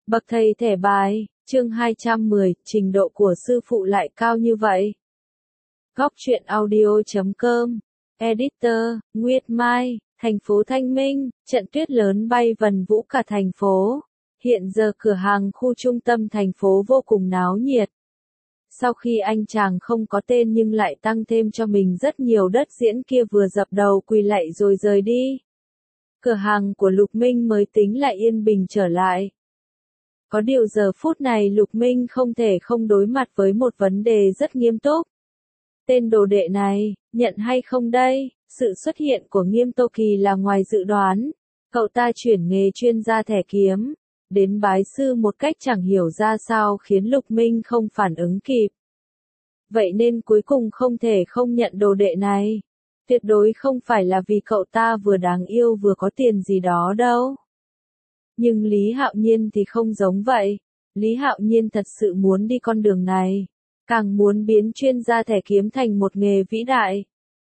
Bậc thầy thẻ bài, chương 210, trình độ của sư phụ lại cao như vậy. Góc truyện audio.com, Editor, Nguyệt Mai, thành phố Thanh Minh, trận tuyết lớn bay vần vũ cả thành phố. Hiện giờ cửa hàng khu trung tâm thành phố vô cùng náo nhiệt. Sau khi anh chàng không có tên nhưng lại tăng thêm cho mình rất nhiều đất diễn kia vừa dập đầu quỳ lạy rồi rời đi. Cửa hàng của Lục Minh mới tính lại yên bình trở lại. Có điều giờ phút này Lục Minh không thể không đối mặt với một vấn đề rất nghiêm túc. Tên đồ đệ này, nhận hay không đây? Sự xuất hiện của Nghiêm Tô Kỳ là ngoài dự đoán. Cậu ta chuyển nghề chuyên gia thẻ kiếm, đến bái sư một cách chẳng hiểu ra sao khiến Lục Minh không phản ứng kịp. Vậy nên cuối cùng không thể không nhận đồ đệ này. Tuyệt đối không phải là vì cậu ta vừa đáng yêu vừa có tiền gì đó đâu. Nhưng Lý Hạo Nhiên thì không giống vậy. Lý Hạo Nhiên thật sự muốn đi con đường này, càng muốn biến chuyên gia thẻ kiếm thành một nghề vĩ đại.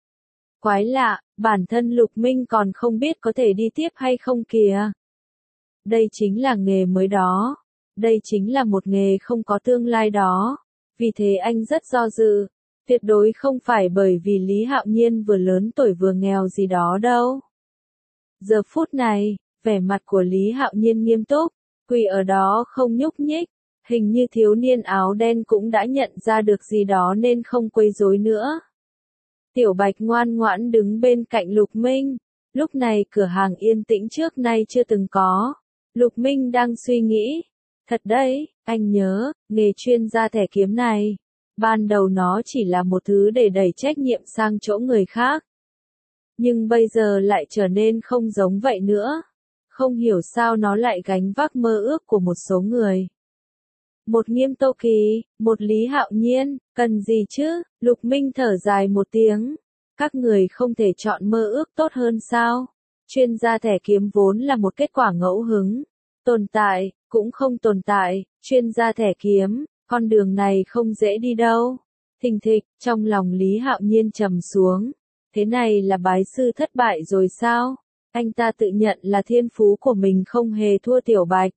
Quái lạ, bản thân Lục Minh còn không biết có thể đi tiếp hay không kìa. Đây chính là nghề mới đó. Đây chính là một nghề không có tương lai đó. Vì thế anh rất do dự. Tuyệt đối không phải bởi vì Lý Hạo Nhiên vừa lớn tuổi vừa nghèo gì đó đâu. Giờ phút này, vẻ mặt của Lý Hạo Nhiên nghiêm túc, quỳ ở đó không nhúc nhích. Hình như thiếu niên áo đen cũng đã nhận ra được gì đó nên không quấy rối nữa. Tiểu Bạch ngoan ngoãn đứng bên cạnh Lục Minh. Lúc này cửa hàng yên tĩnh trước nay chưa từng có. Lục Minh đang suy nghĩ. Thật đấy, anh nhớ, nghề chuyên gia thẻ kiếm này. Ban đầu nó chỉ là một thứ để đẩy trách nhiệm sang chỗ người khác. Nhưng bây giờ lại trở nên không giống vậy nữa. Không hiểu sao nó lại gánh vác mơ ước của một số người. Một Nghiêm Tô Kỳ, một Lý Hạo Nhiên, cần gì chứ? Lục Minh thở dài một tiếng. Các người không thể chọn mơ ước tốt hơn sao? Chuyên gia thẻ kiếm vốn là một kết quả ngẫu hứng. Tồn tại, cũng không tồn tại, chuyên gia thẻ kiếm, con đường này không dễ đi đâu. Thình thịch, trong lòng Lý Hạo Nhiên trầm xuống. Thế này là bái sư thất bại rồi sao? Anh ta tự nhận là thiên phú của mình không hề thua Tiểu Bạch.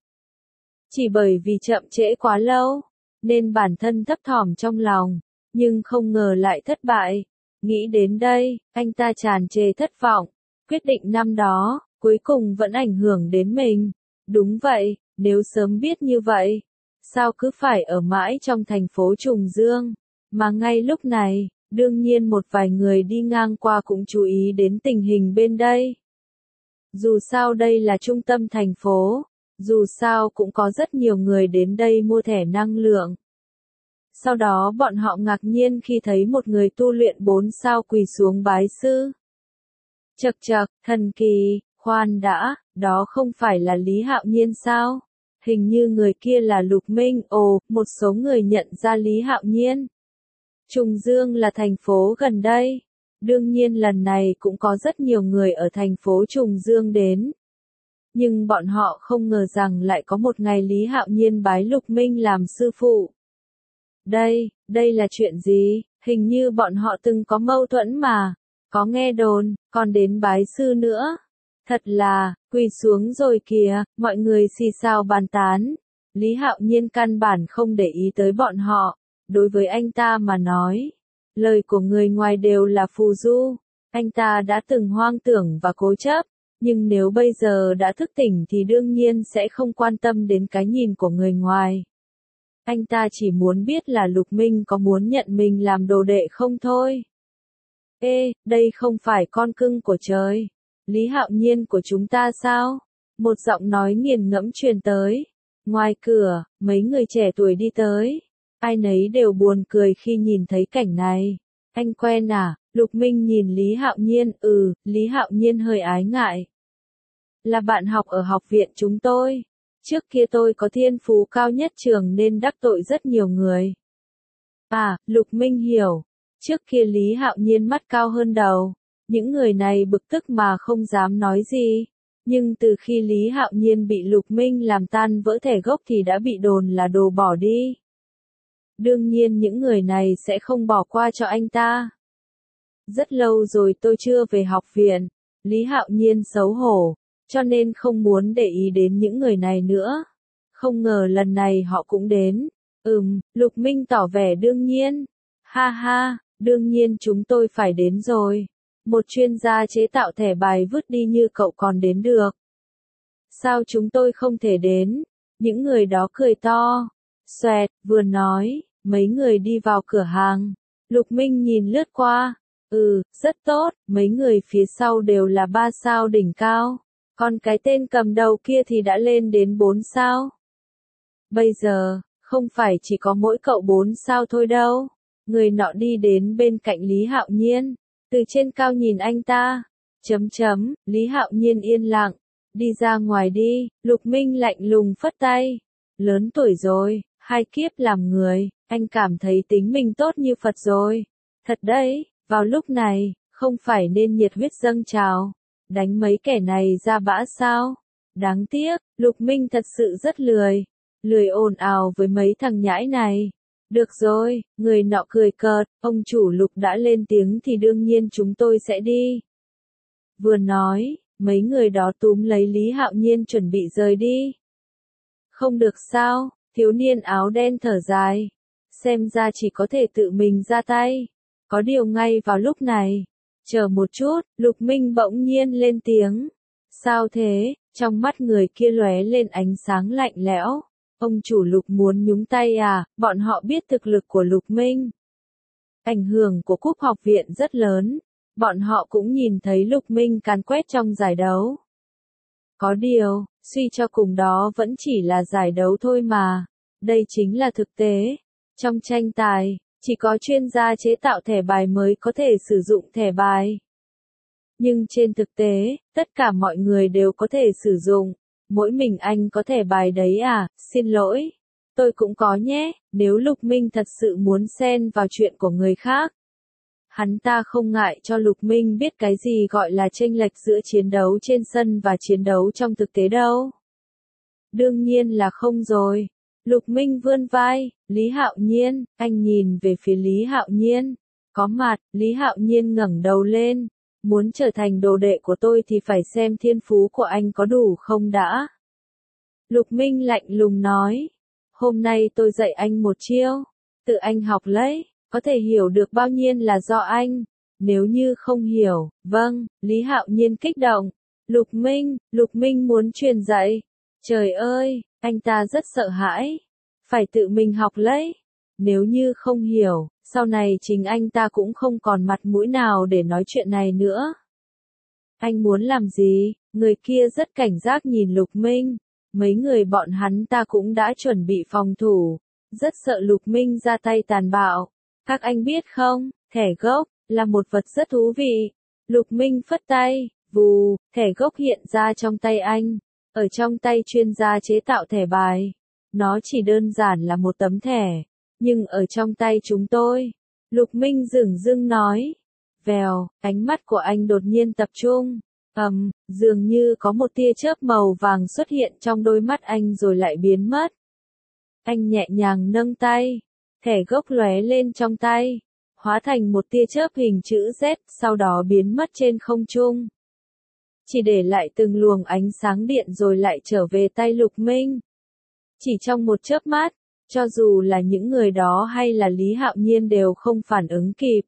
Chỉ bởi vì chậm trễ quá lâu, nên bản thân thấp thỏm trong lòng, nhưng không ngờ lại thất bại. Nghĩ đến đây, anh ta tràn trề thất vọng. Quyết định năm đó, cuối cùng vẫn ảnh hưởng đến mình. Đúng vậy, nếu sớm biết như vậy, sao cứ phải ở mãi trong thành phố Trùng Dương, mà ngay lúc này, đương nhiên một vài người đi ngang qua cũng chú ý đến tình hình bên đây. Dù sao đây là trung tâm thành phố, dù sao cũng có rất nhiều người đến đây mua thẻ năng lượng. Sau đó bọn họ ngạc nhiên khi thấy một người tu luyện 4 sao quỳ xuống bái sư. Chậc chậc, thần kỳ, khoan đã, đó không phải là Lý Hạo Nhiên sao? Hình như người kia là Lục Minh. Ồ, một số người nhận ra Lý Hạo Nhiên. Trùng Dương là thành phố gần đây. Đương nhiên lần này cũng có rất nhiều người ở thành phố Trùng Dương đến. Nhưng bọn họ không ngờ rằng lại có một ngày Lý Hạo Nhiên bái Lục Minh làm sư phụ. Đây là chuyện gì? Hình như bọn họ từng có mâu thuẫn mà. Có nghe đồn, còn đến bái sư nữa. Thật là, quỳ xuống rồi kìa, mọi người xì xào bàn tán. Lý Hạo Nhiên căn bản không để ý tới bọn họ. Đối với anh ta mà nói, lời của người ngoài đều là phù du. Anh ta đã từng hoang tưởng và cố chấp. Nhưng nếu bây giờ đã thức tỉnh thì đương nhiên sẽ không quan tâm đến cái nhìn của người ngoài. Anh ta chỉ muốn biết là Lục Minh có muốn nhận mình làm đồ đệ không thôi. Ê, đây không phải con cưng của trời. Lý Hạo Nhiên của chúng ta sao? Một giọng nói nghiền ngẫm truyền tới. Ngoài cửa, mấy người trẻ tuổi đi tới. Ai nấy đều buồn cười khi nhìn thấy cảnh này. Anh quen à? Lục Minh nhìn Lý Hạo Nhiên. Lý Hạo Nhiên hơi ái ngại. Là bạn học ở học viện chúng tôi. Trước kia tôi có thiên phú cao nhất trường nên đắc tội rất nhiều người. À, Lục Minh hiểu. Trước kia Lý Hạo Nhiên mắt cao hơn đầu. Những người này bực tức mà không dám nói gì. Nhưng từ khi Lý Hạo Nhiên bị Lục Minh làm tan vỡ thẻ gốc thì đã bị đồn là đồ bỏ đi. Đương nhiên những người này sẽ không bỏ qua cho anh ta. Rất lâu rồi tôi chưa về học viện. Lý Hạo Nhiên xấu hổ, cho nên không muốn để ý đến những người này nữa. Không ngờ lần này họ cũng đến. Lục Minh tỏ vẻ đương nhiên. Ha ha, đương nhiên chúng tôi phải đến rồi. Một chuyên gia chế tạo thẻ bài vứt đi như cậu còn đến được. Sao chúng tôi không thể đến? Những người đó cười to. Xoẹt, vừa nói, mấy người đi vào cửa hàng. Lục Minh nhìn lướt qua. Rất tốt, mấy người phía sau đều là 3 sao đỉnh cao. Còn cái tên cầm đầu kia thì đã lên đến 4 sao. Bây giờ, không phải chỉ có mỗi cậu 4 sao thôi đâu. Người nọ đi đến bên cạnh Lý Hạo Nhiên. Từ trên cao nhìn anh ta. Lý Hạo Nhiên yên lặng. Đi ra ngoài đi, Lục Minh lạnh lùng phất tay. Lớn tuổi rồi, 2 kiếp làm người, anh cảm thấy tính mình tốt như Phật rồi. Thật đấy, vào lúc này, không phải nên nhiệt huyết dâng trào, đánh mấy kẻ này ra bã sao? Đáng tiếc, Lục Minh thật sự rất lười ồn ào với mấy thằng nhãi này. Được rồi, người nọ cười cợt, ông chủ Lục đã lên tiếng thì đương nhiên chúng tôi sẽ đi. Vừa nói, mấy người đó túm lấy Lý Hạo Nhiên chuẩn bị rời đi. Không được sao, thiếu niên áo đen thở dài. Xem ra chỉ có thể tự mình ra tay. Có điều ngay vào lúc này. Chờ một chút, Lục Minh bỗng nhiên lên tiếng. Sao thế? Trong mắt người kia lóe lên ánh sáng lạnh lẽo. Ông chủ Lục muốn nhúng tay à? Bọn họ biết thực lực của Lục Minh. Ảnh hưởng của Cúp học viện rất lớn. Bọn họ cũng nhìn thấy Lục Minh càn quét trong giải đấu. Có điều, suy cho cùng đó vẫn chỉ là giải đấu thôi mà. Đây chính là thực tế. Trong tranh tài, chỉ có chuyên gia chế tạo thẻ bài mới có thể sử dụng thẻ bài. Nhưng trên thực tế, tất cả mọi người đều có thể sử dụng. Mỗi mình anh có thẻ bài đấy à? Xin lỗi. Tôi cũng có nhé, nếu Lục Minh thật sự muốn xen vào chuyện của người khác. Hắn ta không ngại cho Lục Minh biết cái gì gọi là chênh lệch giữa chiến đấu trên sân và chiến đấu trong thực tế đâu. Đương nhiên là không rồi. Lục Minh vươn vai, Lý Hạo Nhiên, anh nhìn về phía Lý Hạo Nhiên. Có mặt, Lý Hạo Nhiên ngẩng đầu lên. Muốn trở thành đồ đệ của tôi thì phải xem thiên phú của anh có đủ không đã. Lục Minh lạnh lùng nói. Hôm nay tôi dạy anh một chiêu. Tự anh học lấy. Có thể hiểu được bao nhiêu là do anh. Nếu như không hiểu, vâng, Lý Hạo Nhiên kích động. Lục Minh muốn truyền dạy. Trời ơi, anh ta rất sợ hãi. Phải tự mình học lấy. Nếu như không hiểu, sau này chính anh ta cũng không còn mặt mũi nào để nói chuyện này nữa. Anh muốn làm gì? Người kia rất cảnh giác nhìn Lục Minh. Mấy người bọn hắn ta cũng đã chuẩn bị phòng thủ. Rất sợ Lục Minh ra tay tàn bạo. Các anh biết không, thẻ gốc, là một vật rất thú vị. Lục Minh phất tay, vù, thẻ gốc hiện ra trong tay anh. Ở trong tay chuyên gia chế tạo thẻ bài. Nó chỉ đơn giản là một tấm thẻ. Nhưng ở trong tay chúng tôi. Lục Minh dửng dưng nói. Vèo, ánh mắt của anh đột nhiên tập trung. Dường như có một tia chớp màu vàng xuất hiện trong đôi mắt anh rồi lại biến mất. Anh nhẹ nhàng nâng tay. Thẻ gốc lóe lên trong tay, hóa thành một tia chớp hình chữ Z, sau đó biến mất trên không trung. Chỉ để lại từng luồng ánh sáng điện rồi lại trở về tay Lục Minh. Chỉ trong một chớp mắt, cho dù là những người đó hay là Lý Hạo Nhiên đều không phản ứng kịp.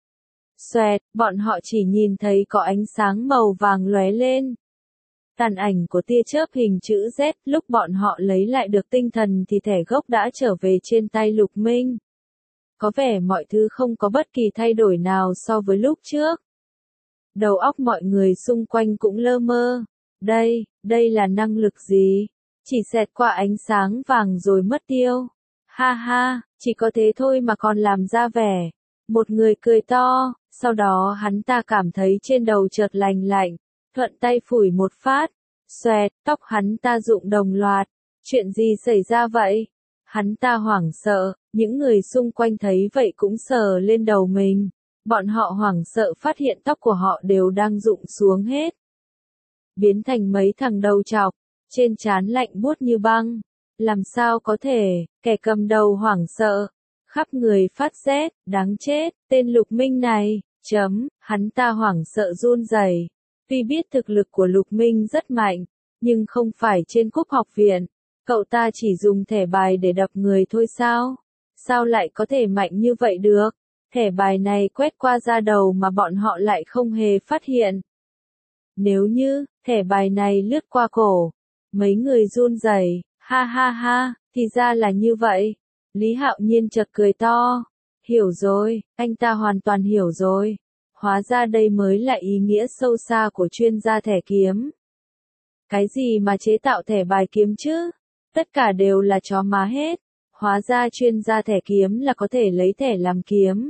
Xoẹt, bọn họ chỉ nhìn thấy có ánh sáng màu vàng lóe lên. Tàn ảnh của tia chớp hình chữ Z, lúc bọn họ lấy lại được tinh thần thì thẻ gốc đã trở về trên tay Lục Minh. Có vẻ mọi thứ không có bất kỳ thay đổi nào so với lúc trước. Đầu óc mọi người xung quanh cũng lơ mơ. Đây là năng lực gì? Chỉ xẹt qua ánh sáng vàng rồi mất tiêu. Ha ha, chỉ có thế thôi mà còn làm ra vẻ. Một người cười to, sau đó hắn ta cảm thấy trên đầu chợt lành lạnh. Thuận tay phủi một phát, xoẹt, tóc hắn ta rụng đồng loạt. Chuyện gì xảy ra vậy? Hắn ta hoảng sợ, những người xung quanh thấy vậy cũng sờ lên đầu mình. Bọn họ hoảng sợ phát hiện tóc của họ đều đang rụng xuống hết. Biến thành mấy thằng đầu trọc, trên trán lạnh buốt như băng. Làm sao có thể, kẻ cầm đầu hoảng sợ. Khắp người phát rét, đáng chết, tên Lục Minh này, hắn ta hoảng sợ run rẩy. Tuy biết thực lực của Lục Minh rất mạnh, nhưng không phải trên Cúp học viện. Cậu ta chỉ dùng thẻ bài để đập người thôi sao? Sao lại có thể mạnh như vậy được? Thẻ bài này quét qua da đầu mà bọn họ lại không hề phát hiện. Nếu như, thẻ bài này lướt qua cổ, mấy người run rẩy, ha ha ha, thì ra là như vậy. Lý Hạo Nhiên chợt cười to. Hiểu rồi, anh ta hoàn toàn hiểu rồi. Hóa ra đây mới là ý nghĩa sâu xa của chuyên gia thẻ kiếm. Cái gì mà chế tạo thẻ bài kiếm chứ? Tất cả đều là chó má hết. Hóa ra chuyên gia thẻ kiếm là có thể lấy thẻ làm kiếm.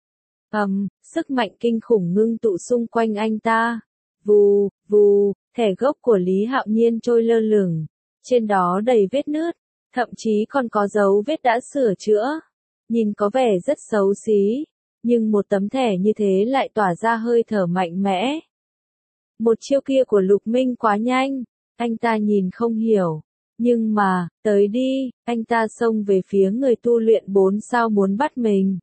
Sức mạnh kinh khủng ngưng tụ xung quanh anh ta. Vù, vù, thẻ gốc của Lý Hạo Nhiên trôi lơ lửng. Trên đó đầy vết nứt, thậm chí còn có dấu vết đã sửa chữa. Nhìn có vẻ rất xấu xí, nhưng một tấm thẻ như thế lại tỏa ra hơi thở mạnh mẽ. Một chiêu kia của Lục Minh quá nhanh, anh ta nhìn không hiểu. Nhưng mà, tới đi, anh ta xông về phía người tu luyện 4 sao muốn bắt mình.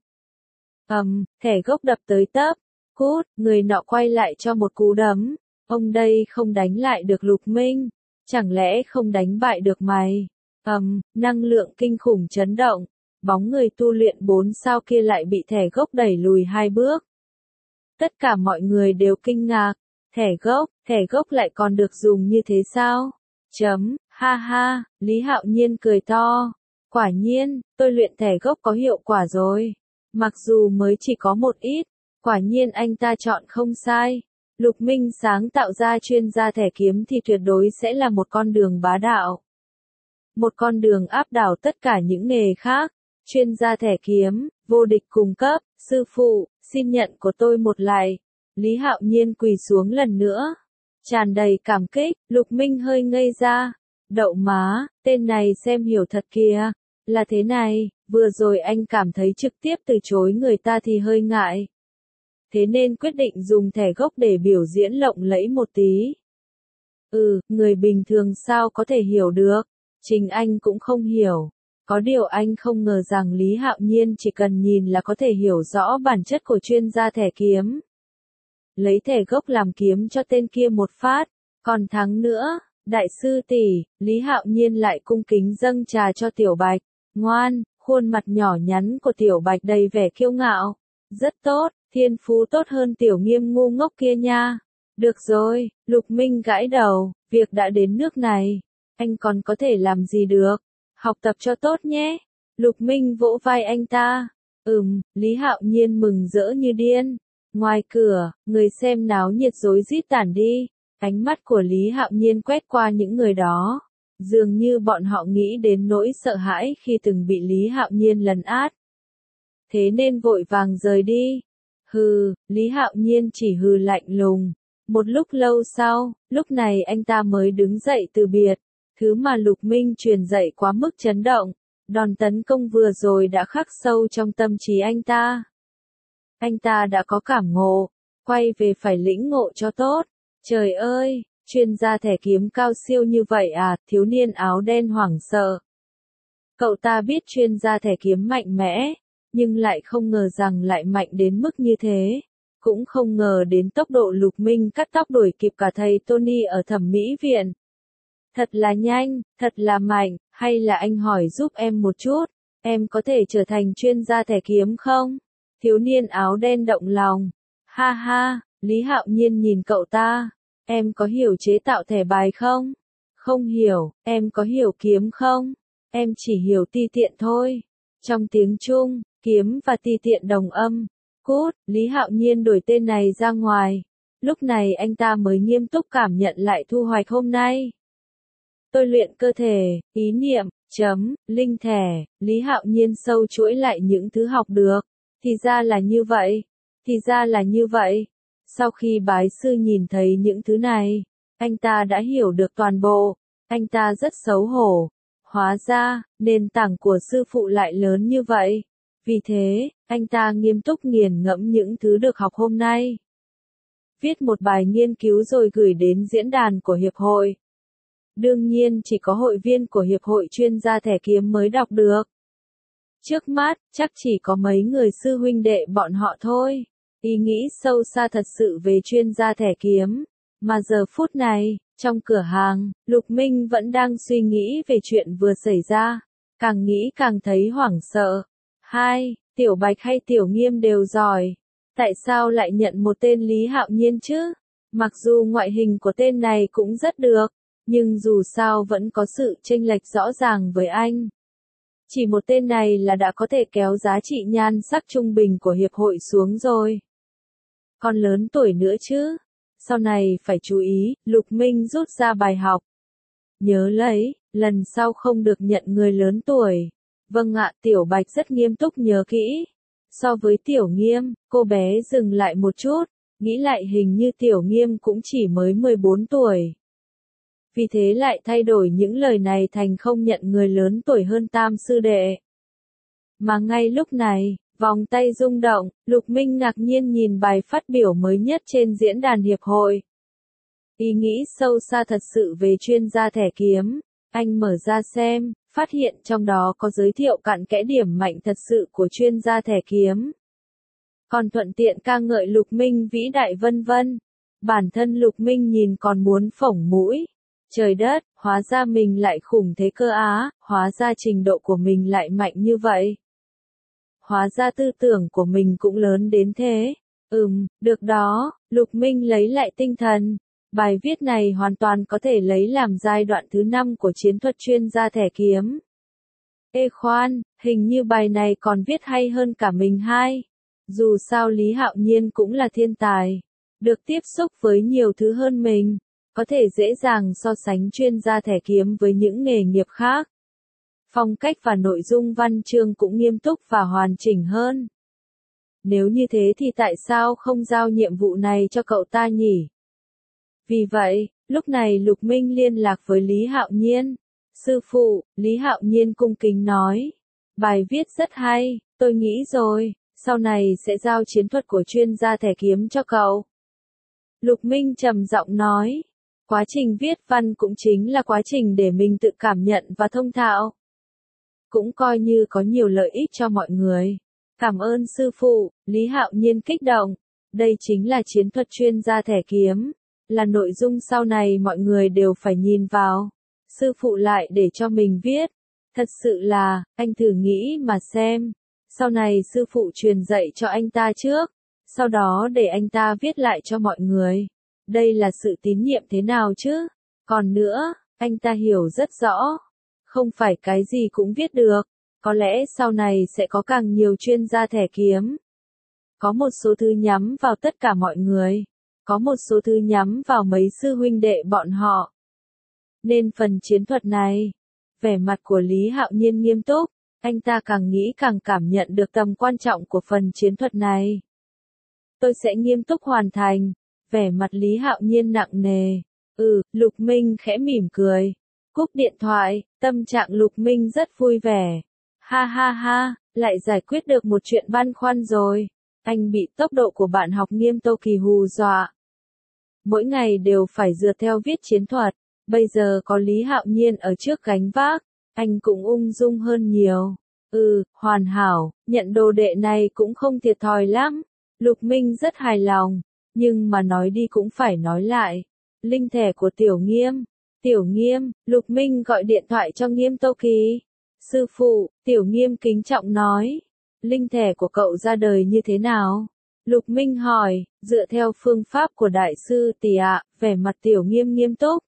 Thẻ gốc đập tới tấp, cút, người nọ quay lại cho một cú đấm. Ông đây không đánh lại được Lục Minh, chẳng lẽ không đánh bại được mày? Năng lượng kinh khủng chấn động, bóng người tu luyện 4 sao kia lại bị thẻ gốc đẩy lùi 2 bước. Tất cả mọi người đều kinh ngạc, thẻ gốc lại còn được dùng như thế sao? Ha ha, Lý Hạo Nhiên cười to. Quả nhiên, tôi luyện thẻ gốc có hiệu quả rồi. Mặc dù mới chỉ có một ít, quả nhiên anh ta chọn không sai. Lục Minh sáng tạo ra chuyên gia thẻ kiếm thì tuyệt đối sẽ là một con đường bá đạo. Một con đường áp đảo tất cả những nghề khác. Chuyên gia thẻ kiếm, vô địch cùng cấp, sư phụ, xin nhận của tôi một lại. Lý Hạo Nhiên quỳ xuống lần nữa. Tràn đầy cảm kích, Lục Minh hơi ngây ra. Đậu má, tên này xem hiểu thật kìa. Là thế này, vừa rồi anh cảm thấy trực tiếp từ chối người ta thì hơi ngại. Thế nên quyết định dùng thẻ gốc để biểu diễn lộng lẫy một tí. Người bình thường sao có thể hiểu được, chính anh cũng không hiểu. Có điều anh không ngờ rằng Lý Hạo Nhiên chỉ cần nhìn là có thể hiểu rõ bản chất của chuyên gia thẻ kiếm. Lấy thẻ gốc làm kiếm cho tên kia một phát, còn thắng nữa. Đại sư tỷ, Lý Hạo Nhiên lại cung kính dâng trà cho Tiểu Bạch. Ngoan, khuôn mặt nhỏ nhắn của Tiểu Bạch đầy vẻ kiêu ngạo. Rất tốt, thiên phú tốt hơn Tiểu Nghiêm ngu ngốc kia nha. Được rồi, Lục Minh gãi đầu, việc đã đến nước này, anh còn có thể làm gì được. Học tập cho tốt nhé. Lục Minh vỗ vai anh ta. Lý Hạo Nhiên mừng rỡ như điên. Ngoài cửa, người xem náo nhiệt rối rít tản đi. Ánh mắt của Lý Hạo Nhiên quét qua những người đó. Dường như bọn họ nghĩ đến nỗi sợ hãi khi từng bị Lý Hạo Nhiên lấn át. Thế nên vội vàng rời đi. Lý Hạo Nhiên chỉ hừ lạnh lùng. Một lúc lâu sau, lúc này anh ta mới đứng dậy từ biệt. Thứ mà Lục Minh truyền dạy quá mức chấn động. Đòn tấn công vừa rồi đã khắc sâu trong tâm trí anh ta. Anh ta đã có cảm ngộ, quay về phải lĩnh ngộ cho tốt. Trời ơi, chuyên gia thẻ kiếm cao siêu như vậy à, thiếu niên áo đen hoảng sợ. Cậu ta biết chuyên gia thẻ kiếm mạnh mẽ, nhưng lại không ngờ rằng lại mạnh đến mức như thế. Cũng không ngờ đến tốc độ Lục Minh cắt tóc đuổi kịp cả thầy Tony ở thẩm mỹ viện. Thật là nhanh, thật là mạnh, hay là anh hỏi giúp em một chút, em có thể trở thành chuyên gia thẻ kiếm không? Thiếu niên áo đen động lòng. Ha ha, Lý Hạo Nhiên nhìn cậu ta. Em có hiểu chế tạo thẻ bài không? Không hiểu. Em có hiểu kiếm không? Em chỉ hiểu ti tiện thôi. Trong tiếng Trung, kiếm và ti tiện đồng âm. Cút, Lý Hạo Nhiên đuổi tên này ra ngoài. Lúc này anh ta mới nghiêm túc cảm nhận lại thu hoạch hôm nay. Tôi luyện cơ thể, ý niệm, linh thẻ, Lý Hạo Nhiên sâu chuỗi lại những thứ học được. Thì ra là như vậy. Thì ra là như vậy. Sau khi bái sư nhìn thấy những thứ này, anh ta đã hiểu được toàn bộ. Anh ta rất xấu hổ. Hóa ra, nền tảng của sư phụ lại lớn như vậy. Vì thế, anh ta nghiêm túc nghiền ngẫm những thứ được học hôm nay. Viết một bài nghiên cứu rồi gửi đến diễn đàn của hiệp hội. Đương nhiên chỉ có hội viên của hiệp hội chuyên gia thẻ kiếm mới đọc được. Trước mắt, chắc chỉ có mấy người sư huynh đệ bọn họ thôi. Ý nghĩ sâu xa thật sự về chuyên gia thẻ kiếm. Mà giờ phút này, Trong cửa hàng, Lục Minh vẫn đang suy nghĩ về chuyện vừa xảy ra. Càng nghĩ càng thấy hoảng sợ. Hai, Tiểu Bạch hay Tiểu Nghiêm đều giỏi. Tại sao lại nhận một tên Lý Hạo Nhiên chứ? Mặc dù ngoại hình của tên này cũng rất được, nhưng dù sao vẫn có sự chênh lệch rõ ràng với anh. Chỉ một tên này là đã có thể kéo giá trị nhan sắc trung bình của hiệp hội xuống rồi. Còn lớn tuổi nữa chứ. Sau này phải chú ý, Lục Minh rút ra bài học. Nhớ lấy, lần sau không được nhận người lớn tuổi. Vâng ạ, Tiểu Bạch rất nghiêm túc nhớ kỹ. So với Tiểu Nghiêm, cô bé dừng lại một chút, nghĩ lại hình như Tiểu Nghiêm cũng chỉ mới 14 tuổi. Vì thế lại thay đổi những lời này thành không nhận người lớn tuổi hơn tam sư đệ. Mà ngay lúc này, vòng tay rung động, Lục Minh ngạc nhiên nhìn bài phát biểu mới nhất trên diễn đàn hiệp hội. Ý nghĩ sâu xa thật sự về chuyên gia thẻ kiếm, anh mở ra xem, phát hiện trong đó có giới thiệu cặn kẽ điểm mạnh thật sự của chuyên gia thẻ kiếm. Còn thuận tiện ca ngợi Lục Minh vĩ đại vân vân. Bản thân Lục Minh nhìn còn muốn phỏng mũi. Trời đất, hóa ra mình lại khủng thế cơ á, hóa ra trình độ của mình lại mạnh như vậy. Hóa ra tư tưởng của mình cũng lớn đến thế. Được đó, Lục Minh lấy lại tinh thần. Bài viết này hoàn toàn có thể lấy làm giai đoạn thứ 5 của chiến thuật chuyên gia thẻ kiếm. Ê khoan, hình như bài này còn viết hay hơn cả mình hai. Dù sao Lý Hạo Nhiên cũng là thiên tài. Được tiếp xúc với nhiều thứ hơn mình. Có thể dễ dàng so sánh chuyên gia thẻ kiếm với những nghề nghiệp khác. Phong cách và nội dung văn chương cũng nghiêm túc và hoàn chỉnh hơn. Nếu như thế thì tại sao không giao nhiệm vụ này cho cậu ta nhỉ? Vì vậy, lúc này Lục Minh liên lạc với Lý Hạo Nhiên. Sư phụ, Lý Hạo Nhiên cung kính nói. Bài viết rất hay, tôi nghĩ rồi, sau này sẽ giao chiến thuật của chuyên gia thẻ kiếm cho cậu. Lục Minh trầm giọng nói. Quá trình viết văn cũng chính là quá trình để mình tự cảm nhận và thông thạo. Cũng coi như có nhiều lợi ích cho mọi người. Cảm ơn sư phụ, Lý Hạo Nhiên kích động. Đây chính là chiến thuật chuyên gia thẻ kiếm. Là nội dung sau này mọi người đều phải nhìn vào. Sư phụ lại để cho mình viết. Thật sự là, anh thử nghĩ mà xem. Sau này sư phụ truyền dạy cho anh ta trước. Sau đó để anh ta viết lại cho mọi người. Đây là sự tín nhiệm thế nào chứ? Còn nữa, anh ta hiểu rất rõ. Không phải cái gì cũng viết được. Có lẽ sau này sẽ có càng nhiều chuyên gia thẻ kiếm. Có một số thứ nhắm vào tất cả mọi người. Có một số thứ nhắm vào mấy sư huynh đệ bọn họ. Nên phần chiến thuật này, vẻ mặt của Lý Hạo Nhiên nghiêm túc, anh ta càng nghĩ càng cảm nhận được tầm quan trọng của phần chiến thuật này. Tôi sẽ nghiêm túc hoàn thành. Vẻ mặt Lý Hạo Nhiên nặng nề. Lục Minh khẽ mỉm cười. Cúp điện thoại, tâm trạng Lục Minh rất vui vẻ. Ha ha ha, lại giải quyết được một chuyện băn khoăn rồi. Anh bị tốc độ của bạn học Nghiêm Tô Kỳ hù dọa. Mỗi ngày đều phải dựa theo viết chiến thuật. Bây giờ có Lý Hạo Nhiên ở trước gánh vác, anh cũng ung dung hơn nhiều. Hoàn hảo, nhận đồ đệ này cũng không thiệt thòi lắm. Lục Minh rất hài lòng. Nhưng mà nói đi cũng phải nói lại. Linh thẻ của Tiểu Nghiêm. Tiểu Nghiêm, Lục Minh gọi điện thoại cho Nghiêm Tô Kỳ. Sư phụ, Tiểu Nghiêm kính trọng nói. Linh thẻ của cậu ra đời như thế nào? Lục Minh hỏi, dựa theo phương pháp của Đại sư Tỷ ạ, vẻ mặt Tiểu Nghiêm nghiêm túc.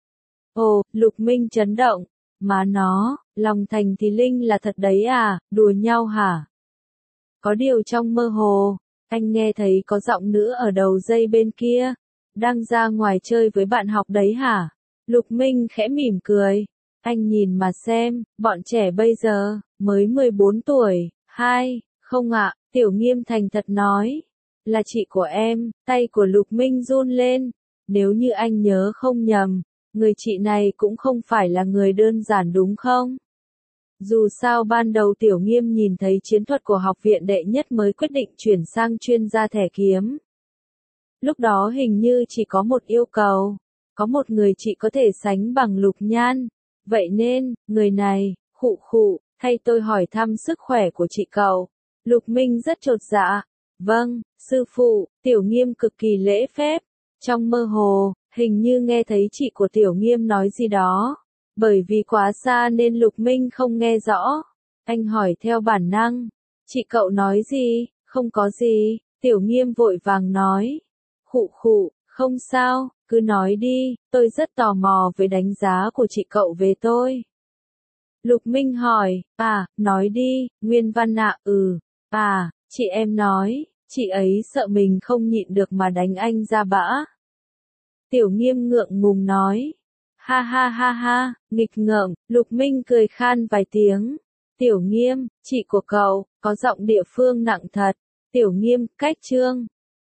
Ồ, Lục Minh chấn động. Má nó, lòng thành thì Linh là thật đấy à, đùa nhau hả? Có điều trong mơ hồ. Anh nghe thấy có giọng nữ ở đầu dây bên kia. Đang ra ngoài chơi với bạn học đấy hả? Lục Minh khẽ mỉm cười. Anh nhìn mà xem, bọn trẻ bây giờ, mới 14 tuổi. Không ạ, Tiểu Nghiêm thành thật nói. Là chị của em, tay của Lục Minh run lên. Nếu như anh nhớ không nhầm, người chị này cũng không phải là người đơn giản đúng không? Dù sao ban đầu Tiểu Nghiêm nhìn thấy chiến thuật của học viện đệ nhất mới quyết định chuyển sang chuyên gia thẻ kiếm. Lúc đó hình như chỉ có một yêu cầu. Có một người chị có thể sánh bằng Lục Nhan. Vậy nên, người này, thay tôi hỏi thăm sức khỏe của chị cậu. Lục Minh rất chột dạ. Vâng, sư phụ, Tiểu Nghiêm cực kỳ lễ phép. Trong mơ hồ, Hình như nghe thấy chị của Tiểu Nghiêm nói gì đó. Bởi vì quá xa nên Lục Minh không nghe rõ. Anh hỏi theo bản năng. Chị cậu nói gì? Không có gì. Tiểu Nghiêm vội vàng nói. Khụ khụ, không sao, cứ nói đi, tôi rất tò mò về đánh giá của chị cậu về tôi. Lục Minh hỏi, nói đi, Nguyên Văn ạ, chị em nói, chị ấy sợ mình không nhịn được mà đánh anh ra bã. Tiểu Nghiêm ngượng ngùng nói, ha ha ha ha, nghịch ngợm, Lục Minh cười khan vài tiếng. Tiểu Nghiêm, chị của cậu, có giọng địa phương nặng thật. Tiểu Nghiêm, cách Trương.